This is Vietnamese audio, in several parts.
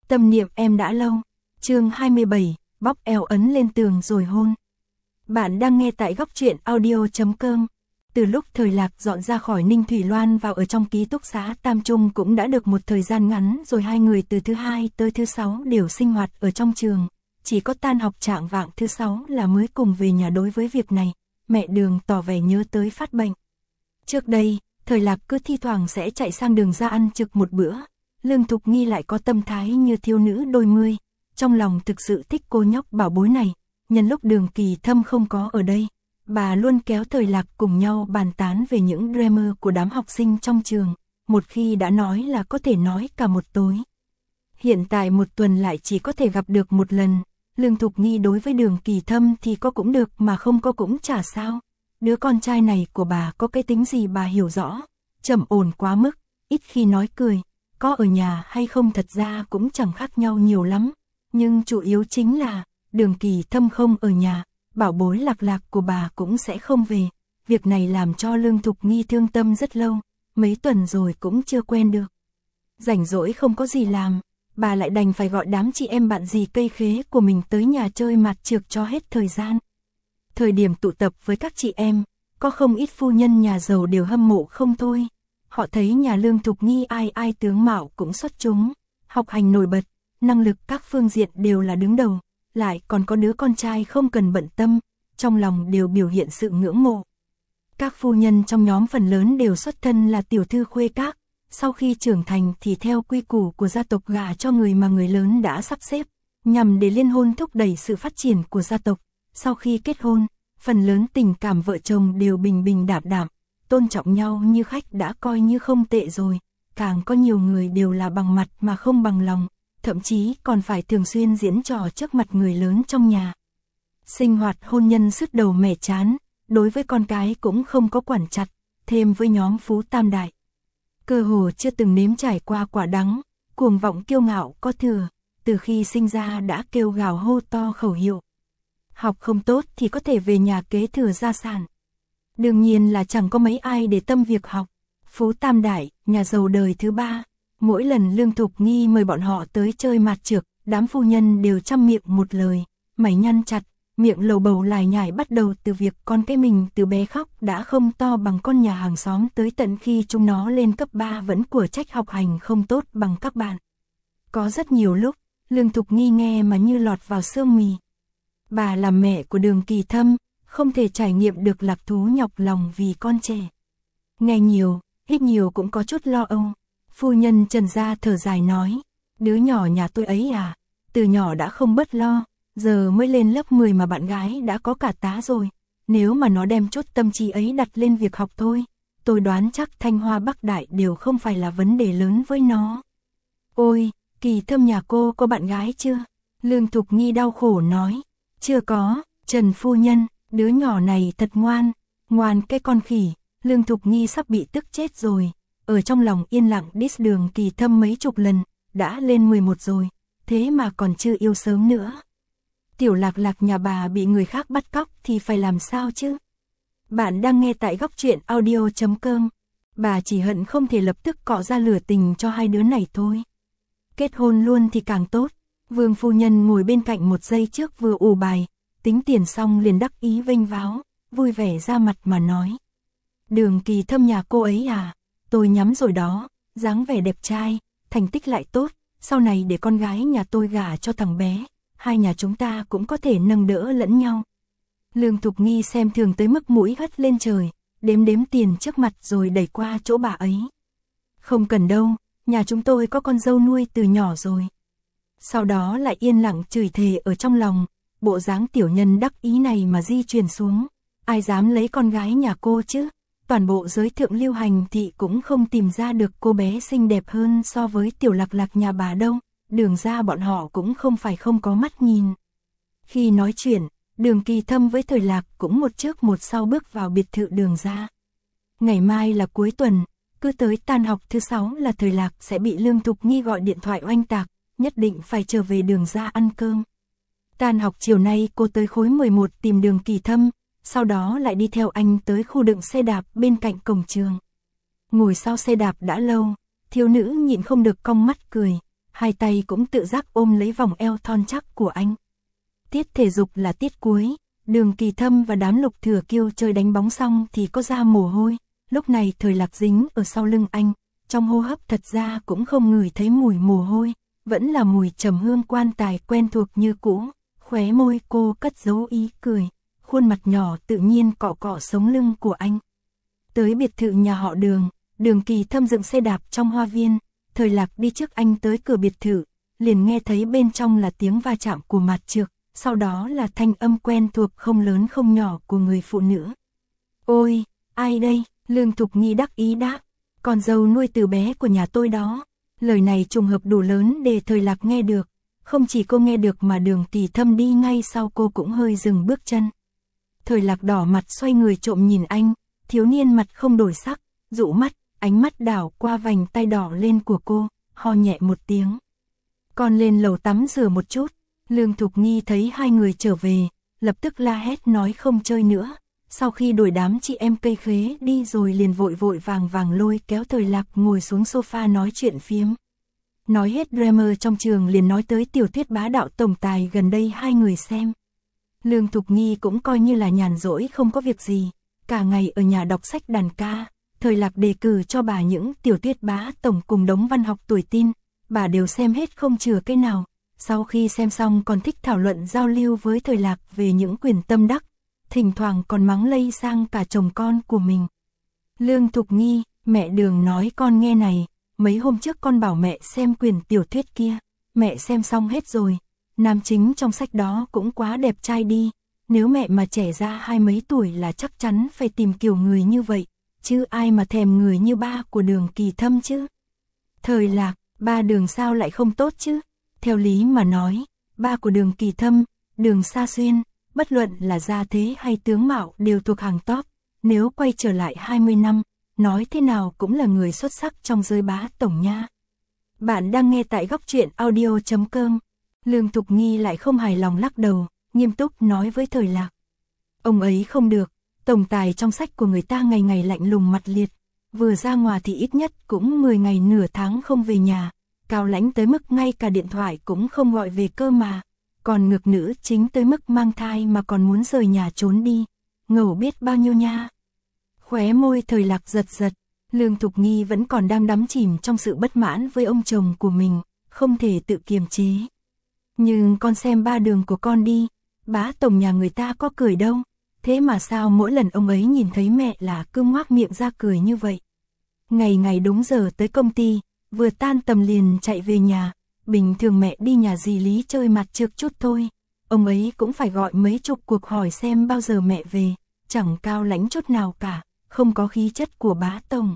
Tâm niệm em đã lâu. Chương 27, bóp eo ấn lên tường rồi hôn. Bạn đang nghe tại góc truyện audio.com. Từ lúc Thời Lạc dọn ra khỏi Ninh Thủy Loan vào ở trong ký túc xá Tam Trung cũng đã được một thời gian ngắn rồi, hai người từ thứ hai tới thứ sáu đều sinh hoạt ở trong trường. Chỉ có tan học trạng vạng thứ sáu là mới cùng về nhà. Đối với việc này, mẹ Đường tỏ vẻ nhớ tới phát bệnh. Trước đây, Thời Lạc cứ thi thoảng sẽ chạy sang Đường ra ăn trực một bữa. Lương Thục Nghi lại có tâm thái như thiếu nữ đôi mươi, trong lòng thực sự thích cô nhóc bảo bối này. Nhân lúc Đường Kỳ Thâm không có ở đây, bà luôn kéo Thời Lạc cùng nhau bàn tán về những drama của đám học sinh trong trường, một khi đã nói là có thể nói cả một tối. Hiện tại một tuần lại chỉ có thể gặp được một lần. Lương Thục Nghi đối với Đường Kỳ Thâm thì có cũng được mà không có cũng chả sao. Đứa con trai này của bà có cái tính gì bà hiểu rõ, trầm ổn quá mức, ít khi nói cười, có ở nhà hay không thật ra cũng chẳng khác nhau nhiều lắm. Nhưng chủ yếu chính là, Đường Kỳ Thâm không ở nhà, bảo bối Lạc Lạc của bà cũng sẽ không về. Việc này làm cho Lương Thục Nghi thương tâm rất lâu, mấy tuần rồi cũng chưa quen được. Rảnh rỗi không có gì làm, bà lại đành phải gọi đám chị em bạn dì cây khế của mình tới nhà chơi mặt trược cho hết thời gian. Thời điểm tụ tập với các chị em, có không ít phu nhân nhà giàu đều hâm mộ không thôi. Họ thấy nhà Lương Thục Nghi ai ai tướng mạo cũng xuất chúng, học hành nổi bật, năng lực các phương diện đều là đứng đầu, lại còn có đứa con trai không cần bận tâm, trong lòng đều biểu hiện sự ngưỡng mộ. Các phu nhân trong nhóm phần lớn đều xuất thân là tiểu thư khuê các, sau khi trưởng thành thì theo quy củ của gia tộc gả cho người mà người lớn đã sắp xếp, nhằm để liên hôn thúc đẩy sự phát triển của gia tộc. Sau khi kết hôn, phần lớn tình cảm vợ chồng đều bình bình đạm đạm, tôn trọng nhau như khách đã coi như không tệ rồi, càng có nhiều người đều là bằng mặt mà không bằng lòng, thậm chí còn phải thường xuyên diễn trò trước mặt người lớn trong nhà. Sinh hoạt hôn nhân sứt đầu mẻ chán, đối với con cái cũng không có quản chặt, thêm với nhóm phú tam đại. Cơ hồ chưa từng nếm trải qua quả đắng, cuồng vọng kiêu ngạo có thừa, từ khi sinh ra đã kêu gào hô to khẩu hiệu. Học không tốt thì có thể về nhà kế thừa gia sản. Đương nhiên là chẳng có mấy ai để tâm việc học. Phú tam đại, nhà giàu đời thứ ba, mỗi lần Lương Thục Nghi mời bọn họ tới chơi mạt trược, đám phu nhân đều chăm miệng một lời, mày nhăn chặt, miệng lầu bầu lải nhải, bắt đầu từ việc con cái mình từ bé khóc đã không to bằng con nhà hàng xóm, tới tận khi chúng nó lên cấp 3 vẫn của trách học hành không tốt bằng các bạn. Có rất nhiều lúc, Lương Thục Nghi nghe mà như lọt vào xương mì. Bà làm mẹ của Đường Kỳ Thâm, không thể trải nghiệm được lạc thú nhọc lòng vì con trẻ. Nghe nhiều, hít nhiều cũng có chút lo âu. Phu nhân Trần Gia thở dài nói, đứa nhỏ nhà tôi ấy à, từ nhỏ đã không bớt lo, giờ mới lên lớp 10 mà bạn gái đã có cả tá rồi. Nếu mà nó đem chút tâm trí ấy đặt lên việc học thôi, tôi đoán chắc Thanh Hoa Bắc Đại đều không phải là vấn đề lớn với nó. Ôi, Kỳ Thâm nhà cô có bạn gái chưa? Lương Thục Nghi đau khổ nói, chưa có. Trần phu nhân, đứa nhỏ này thật ngoan, ngoan cái con khỉ. Lương Thục Nghi sắp bị tức chết rồi, ở trong lòng yên lặng diss Đường Kỳ Thâm mấy chục lần, đã lên 11 rồi, thế mà còn chưa yêu sớm nữa. Tiểu Lạc Lạc nhà bà bị người khác bắt cóc thì phải làm sao chứ? Bạn đang nghe tại góc truyện audio.com. Bà chỉ hận không thể lập tức cọ ra lửa tình cho hai đứa này thôi. Kết hôn luôn thì càng tốt. Vương phu nhân ngồi bên cạnh một giây trước vừa ù bài, tính tiền xong liền đắc ý vênh váo, vui vẻ ra mặt mà nói. Đường Kỳ Thâm nhà cô ấy à, tôi nhắm rồi đó, dáng vẻ đẹp trai, thành tích lại tốt, sau này để con gái nhà tôi gả cho thằng bé, hai nhà chúng ta cũng có thể nâng đỡ lẫn nhau. Lương Thục Nghi xem thường tới mức mũi hất lên trời, đếm đếm tiền trước mặt rồi đẩy qua chỗ bà ấy. Không cần đâu, nhà chúng tôi có con dâu nuôi từ nhỏ rồi. Sau đó lại yên lặng chửi thề ở trong lòng, bộ dáng tiểu nhân đắc ý này mà di truyền xuống, ai dám lấy con gái nhà cô chứ? Toàn bộ giới thượng lưu hành thị cũng không tìm ra được cô bé xinh đẹp hơn so với Tiểu Lạc Lạc nhà bà đâu. Đường ra bọn họ cũng không phải không có mắt nhìn. Khi nói chuyện, Đường Kỳ Thâm với Thời Lạc cũng một trước một sau bước vào biệt thự Đường ra. Ngày mai là cuối tuần, cứ tới tan học thứ 6 là Thời Lạc sẽ bị Lương Thục Nghi gọi điện thoại oanh tạc, nhất định phải trở về Đường ra ăn cơm. Tan học chiều nay cô tới khối 11 tìm Đường Kỳ Thâm, sau đó lại đi theo anh tới khu đựng xe đạp bên cạnh cổng trường. Ngồi sau xe đạp đã lâu, thiếu nữ nhịn không được cong mắt cười. hai tay cũng tự giác ôm lấy vòng eo thon chắc của anh. Tiết thể dục là tiết cuối, Đường Kỳ Thâm và đám Lục Thừa Kiêu chơi đánh bóng xong thì có ra mồ hôi, lúc này Thời Lạc dính ở sau lưng anh, trong hô hấp thật ra cũng không ngửi thấy mùi mồ hôi, vẫn là mùi trầm hương quan tài quen thuộc như cũ, khóe môi cô cất giấu ý cười, khuôn mặt nhỏ tự nhiên cọ cọ sống lưng của anh. Tới biệt thự nhà họ Đường, Đường Kỳ Thâm dựng xe đạp trong hoa viên, Thời Lạc đi trước anh tới cửa biệt thự, liền nghe thấy bên trong là tiếng va chạm của mạt trược, sau đó là thanh âm quen thuộc không lớn không nhỏ của người phụ nữ. Ôi, ai đây? Lương Thục Nghi đắc ý đáp, con dâu nuôi từ bé của nhà tôi đó. Lời này trùng hợp đủ lớn để Thời Lạc nghe được, không chỉ cô nghe được mà Đường Kỳ Thâm đi ngay sau cô cũng hơi dừng bước chân. Thời Lạc đỏ mặt xoay người trộm nhìn anh, thiếu niên mặt không đổi sắc, dụ mắt, ánh mắt đảo qua vành tay đỏ lên của cô, ho nhẹ một tiếng. Con lên lầu tắm rửa một chút. Lương Thục Nghi thấy hai người trở về, lập tức la hét nói không chơi nữa. Sau khi đuổi đám chị em cây khế đi rồi liền vội vội vàng vàng lôi kéo Thời Lạc ngồi xuống sofa nói chuyện phiếm. Nói hết drama trong trường liền nói tới tiểu thuyết bá đạo tổng tài gần đây hai người xem. Lương Thục Nghi cũng coi như là nhàn rỗi không có việc gì, cả ngày ở nhà đọc sách đàn ca. Thời Lạc đề cử cho bà những tiểu thuyết bá tổng cùng đống văn học tuổi teen, bà đều xem hết không chừa cái nào. Sau khi xem xong còn thích thảo luận giao lưu với Thời Lạc về những quyền tâm đắc, thỉnh thoảng còn mắng lây sang cả chồng con của mình. Lương Thục Nghi, mẹ Đường nói con nghe này, mấy hôm trước con bảo mẹ xem quyển tiểu thuyết kia, mẹ xem xong hết rồi, nam chính trong sách đó cũng quá đẹp trai đi, nếu mẹ mà trẻ ra 20 mấy tuổi là chắc chắn phải tìm kiểu người như vậy, chứ ai mà thèm người như ba của Đường Kỳ Thâm chứ. Thời Lạc, ba Đường sao lại không tốt chứ? Theo lý mà nói, ba của Đường Kỳ Thâm, Đường Sa Xuyên, bất luận là gia thế hay tướng mạo đều thuộc hàng top, nếu quay trở lại 20 năm, nói thế nào cũng là người xuất sắc trong giới bá tổng nha. Bạn đang nghe tại góc truyện audio.com. Lương Thục Nghi lại không hài lòng lắc đầu, nghiêm túc nói với Thời Lạc. Ông ấy không được, tổng tài trong sách của người ta ngày ngày lạnh lùng mặt liệt, vừa ra ngoài thì ít nhất cũng 10 ngày nửa tháng không về nhà, cao lãnh tới mức ngay cả điện thoại cũng không gọi về cơ mà, còn ngược nữ chính tới mức mang thai mà còn muốn rời nhà trốn đi, ngầu biết bao nhiêu nha. Khóe môi Thời Lạc giật giật, Lương Thục Nghi vẫn còn đang đắm chìm trong sự bất mãn với ông chồng của mình, không thể tự kiềm chế. Nhưng con xem ba Đường của con đi, bá tổng nhà người ta có cười đâu, thế mà sao mỗi lần ông ấy nhìn thấy mẹ là cứ ngoác miệng ra cười như vậy. Ngày ngày đúng giờ tới công ty, vừa tan tầm liền chạy về nhà, bình thường mẹ đi nhà dì Lý chơi mặt trược chút thôi, ông ấy cũng phải gọi mấy chục cuộc hỏi xem bao giờ mẹ về, chẳng cao lãnh chút nào cả, không có khí chất của bá tổng.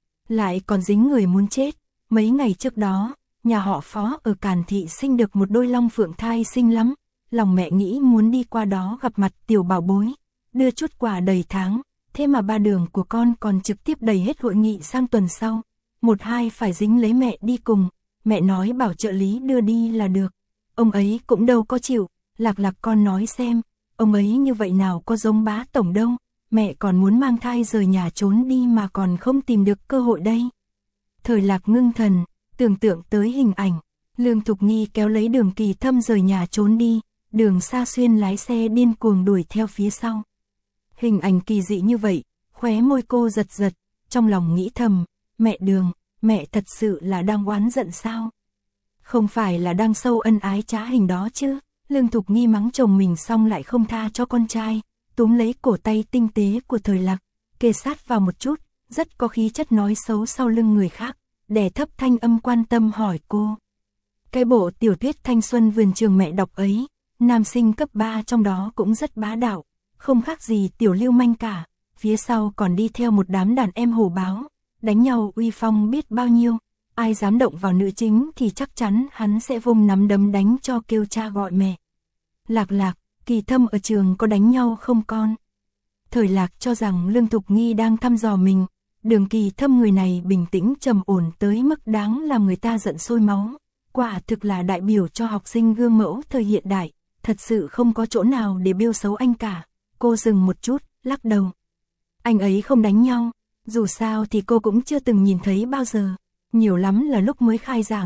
Lại còn dính người muốn chết, mấy ngày trước đó, nhà họ Phó ở Càn Thị sinh được một đôi long phượng thai xinh lắm, lòng mẹ nghĩ muốn đi qua đó gặp mặt tiểu bảo bối, đưa chút quà đầy tháng, thế mà ba Đường của con còn trực tiếp đẩy hết hội nghị sang tuần sau, một hai phải dính lấy mẹ đi cùng, mẹ nói bảo trợ lý đưa đi là được, ông ấy cũng đâu có chịu. Lạc Lạc con nói xem, ông ấy như vậy nào có giống bá tổng đâu, mẹ còn muốn mang thai rời nhà trốn đi mà còn không tìm được cơ hội đây. Thời Lạc ngưng thần, tưởng tượng tới hình ảnh, Lương Thục Nghi kéo lấy Đường Kỳ Thâm rời nhà trốn đi, Đường Sa Xuyên lái xe điên cuồng đuổi theo phía sau. Hình ảnh kỳ dị như vậy, khóe môi cô giật giật, trong lòng nghĩ thầm, mẹ Đường, mẹ thật sự là đang oán giận sao? Không phải là đang sâu ân ái trá hình đó chứ? Lương Thục Nghi mắng chồng mình xong lại không tha cho con trai, túm lấy cổ tay tinh tế của Thời Lạc, kề sát vào một chút, rất có khí chất nói xấu sau lưng người khác, đè thấp thanh âm quan tâm hỏi cô. Cái bộ tiểu thuyết thanh xuân vườn trường mẹ đọc ấy, nam sinh cấp 3 trong đó cũng rất bá đạo, không khác gì tiểu lưu manh cả, phía sau còn đi theo một đám đàn em hổ báo, đánh nhau uy phong biết bao nhiêu, ai dám động vào nữ chính thì chắc chắn hắn sẽ vung nắm đấm đánh cho kêu cha gọi mẹ. Lạc Lạc, Kỳ Thâm ở trường có đánh nhau không con? Thời Lạc cho rằng Lương Thục Nghi đang thăm dò mình, Đường Kỳ Thâm người này bình tĩnh trầm ổn tới mức đáng làm người ta giận sôi máu, quả thực là đại biểu cho học sinh gương mẫu thời hiện đại, thật sự không có chỗ nào để bêu xấu anh cả. Cô dừng một chút, lắc đầu. Anh ấy không đánh nhau, dù sao thì cô cũng chưa từng nhìn thấy bao giờ, nhiều lắm là lúc mới khai giảng,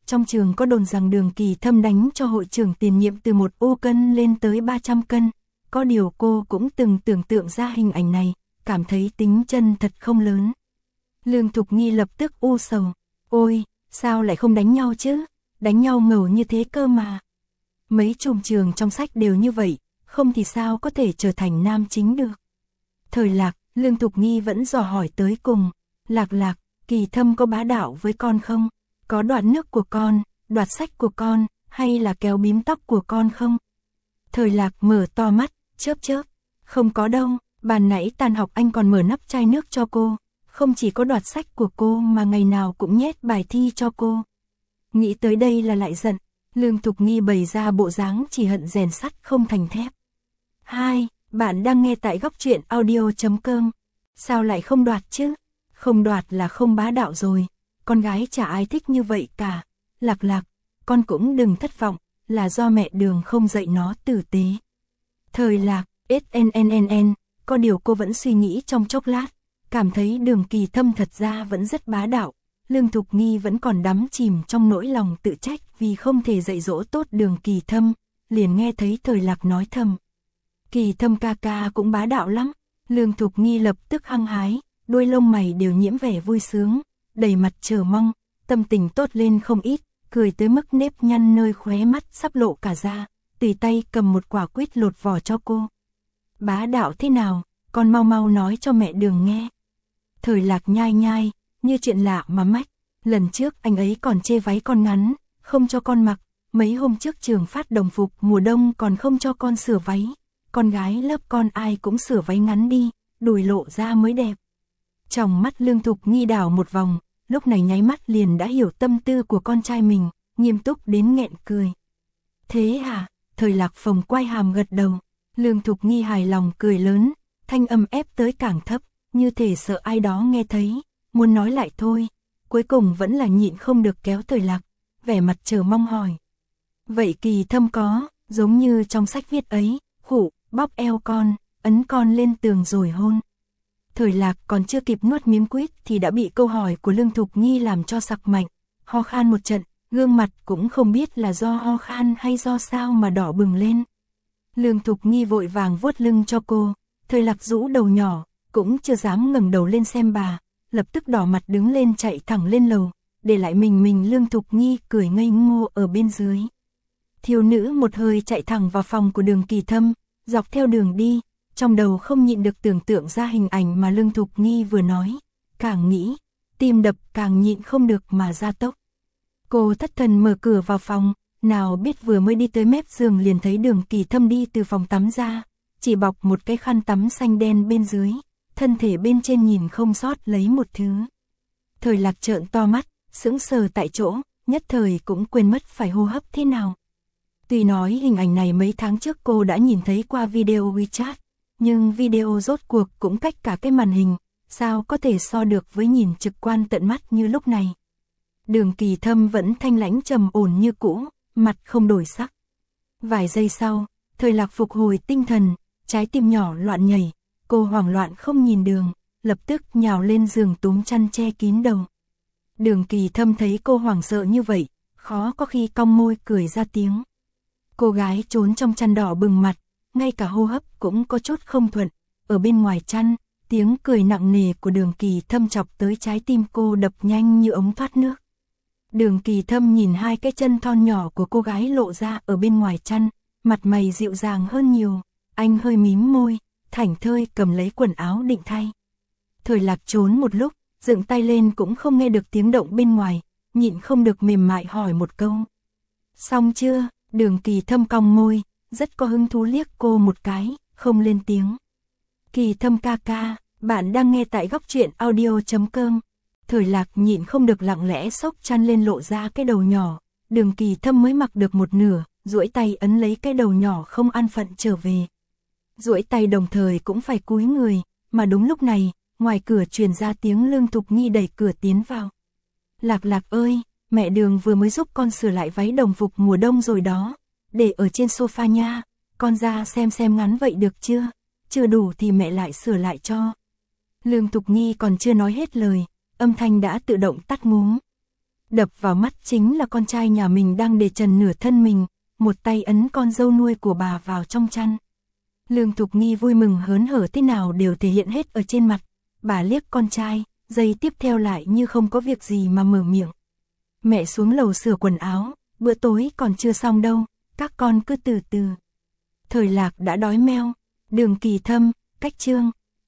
trong trường có đồn rằng Đường Kỳ Thâm đánh cho hội trưởng tiền nhiệm từ 1 ô cân lên tới 300 cân. Có điều cô cũng từng tưởng tượng ra hình ảnh này, cảm thấy tính chân thật không lớn. Lương Thục Nghi lập tức u sầu. Ôi, sao lại không đánh nhau chứ? Đánh nhau ngầu như thế cơ mà. Mấy trùm trường trong sách đều như vậy, không thì sao có thể trở thành nam chính được. Thời Lạc, Lương Thục Nghi vẫn dò hỏi tới cùng. Lạc Lạc, Kỳ Thâm có bá đạo với con không? Có đoạt nước của con, đoạt sách của con, hay là kéo bím tóc của con không? Thời Lạc mở to mắt, chớp chớp. Không có đâu, bàn nãy tan học anh còn mở nắp chai nước cho cô. Không chỉ có đoạt sách của cô mà ngày nào cũng nhét bài thi cho cô. Nghĩ tới đây là lại giận. Lương Thục Nghi bày ra bộ dáng chỉ hận rèn sắt không thành thép. Hai, bạn đang nghe tại góc truyện audio.com. Sao lại không đoạt chứ? Không đoạt là không bá đạo rồi. Con gái chả ai thích như vậy cả. Lạc Lạc, con cũng đừng thất vọng, là do mẹ Đường không dạy nó tử tế. Thời Lạc, SNNNN, có điều cô vẫn suy nghĩ trong chốc lát, cảm thấy Đường Kỳ Thâm thật ra vẫn rất bá đạo. Lương Thục Nghi vẫn còn đắm chìm trong nỗi lòng tự trách vì không thể dạy dỗ tốt Đường Kỳ Thâm, liền nghe thấy Thời Lạc nói thầm. Kỳ Thâm ca ca cũng bá đạo lắm. Lương Thục Nghi lập tức hăng hái, đuôi lông mày đều nhiễm vẻ vui sướng, đầy mặt chờ mong, tâm tình tốt lên không ít, cười tới mức nếp nhăn nơi khóe mắt sắp lộ cả ra, tùy tay cầm một quả quýt lột vỏ cho cô. Bá đạo thế nào, con mau mau nói cho mẹ Đường nghe. Thời Lạc nhai nhai, như chuyện lạ mà mách, lần trước anh ấy còn chê váy con ngắn, không cho con mặc, mấy hôm trước trường phát đồng phục mùa đông còn không cho con sửa váy, con gái lớp con ai cũng sửa váy ngắn đi, đùi lộ ra mới đẹp. Trong mắt Lương Thục Nghi đảo một vòng, lúc này nháy mắt liền đã hiểu tâm tư của con trai mình, nghiêm túc đến nghẹn cười. Thế hả? Thời Lạc phồng quai hàm gật đầu. Lương Thục Nghi hài lòng cười lớn, thanh âm ép tới càng thấp, như thể sợ ai đó nghe thấy, muốn nói lại thôi, cuối cùng vẫn là nhịn không được kéo Thời Lạc, vẻ mặt chờ mong hỏi. Vậy Kỳ Thâm có, giống như trong sách viết ấy, khụ, bóp eo con, ấn con lên tường rồi hôn. Thời Lạc còn chưa kịp nuốt miếng quýt thì đã bị câu hỏi của Lương Thục Nghi làm cho sặc mạnh, ho khan một trận, gương mặt cũng không biết là do ho khan hay do sao mà đỏ bừng lên. Lương Thục Nghi vội vàng vuốt lưng cho cô, Thời Lạc rũ đầu nhỏ, cũng chưa dám ngẩng đầu lên xem bà, lập tức đỏ mặt đứng lên chạy thẳng lên lầu, để lại mình Lương Thục Nghi cười ngây ngô ở bên dưới. Thiếu nữ một hơi chạy thẳng vào phòng của Đường Kỳ Thâm, dọc theo đường đi, trong đầu không nhịn được tưởng tượng ra hình ảnh mà Lương Thục Nghi vừa nói, càng nghĩ, tim đập càng nhịn không được mà ra tốc. Cô thất thần mở cửa vào phòng, nào biết vừa mới đi tới mép giường liền thấy Đường Kỳ Thâm đi từ phòng tắm ra, chỉ bọc một cái khăn tắm xanh đen bên dưới, thân thể bên trên nhìn không sót lấy một thứ. Thời Lạc trợn to mắt, sững sờ tại chỗ, nhất thời cũng quên mất phải hô hấp thế nào. Tuy nói hình ảnh này mấy tháng trước cô đã nhìn thấy qua video WeChat, nhưng video rốt cuộc cũng cách cả cái màn hình, sao có thể so được với nhìn trực quan tận mắt như lúc này. Đường Kỳ Thâm vẫn thanh lãnh trầm ổn như cũ, mặt không đổi sắc. Vài giây sau, Thời Lạc phục hồi tinh thần, trái tim nhỏ loạn nhảy, cô hoảng loạn không nhìn Đường, lập tức nhào lên giường túm chăn che kín đầu. Đường Kỳ Thâm thấy cô hoảng sợ như vậy, khó có khi cong môi cười ra tiếng. Cô gái trốn trong chăn đỏ bừng mặt, ngay cả hô hấp cũng có chút không thuận, ở bên ngoài chăn, tiếng cười nặng nề của Đường Kỳ Thâm chọc tới trái tim cô đập nhanh như ống thoát nước. Đường Kỳ Thâm nhìn hai cái chân thon nhỏ của cô gái lộ ra ở bên ngoài chăn, mặt mày dịu dàng hơn nhiều, anh hơi mím môi, thảnh thơi cầm lấy quần áo định thay. Thời Lạc trốn một lúc, dựng tay lên cũng không nghe được tiếng động bên ngoài, nhịn không được mềm mại hỏi một câu. Xong chưa? Đường Kỳ Thâm cong môi, rất có hứng thú liếc cô một cái, không lên tiếng. Kỳ Thâm ca ca, bạn đang nghe tại góc truyện audio.com. Thời Lạc nhịn không được lặng lẽ xốc chăn lên lộ ra cái đầu nhỏ, Đường Kỳ Thâm mới mặc được một nửa, duỗi tay ấn lấy cái đầu nhỏ không an phận trở về. Duỗi tay đồng thời cũng phải cúi người, mà đúng lúc này, ngoài cửa truyền ra tiếng Lương Thục Nghi đẩy cửa tiến vào. Lạc Lạc ơi, mẹ Đường vừa mới giúp con sửa lại váy đồng phục mùa đông rồi đó, để ở trên sofa nha, con ra xem ngắn vậy được chưa, chưa đủ thì mẹ lại sửa lại cho. Lương Thục Nghi còn chưa nói hết lời, âm thanh đã tự động tắt ngúm. Đập vào mắt chính là con trai nhà mình đang để trần nửa thân mình, một tay ấn con dâu nuôi của bà vào trong chăn. Lương Thục Nghi vui mừng hớn hở thế nào đều thể hiện hết ở trên mặt, bà liếc con trai, giây tiếp theo lại như không có việc gì mà mở miệng. Mẹ xuống lầu sửa quần áo, bữa tối còn chưa xong đâu, các con cứ từ từ. Thời Lạc đã đói meo, Đường Kỳ Thâm, Cách Trương,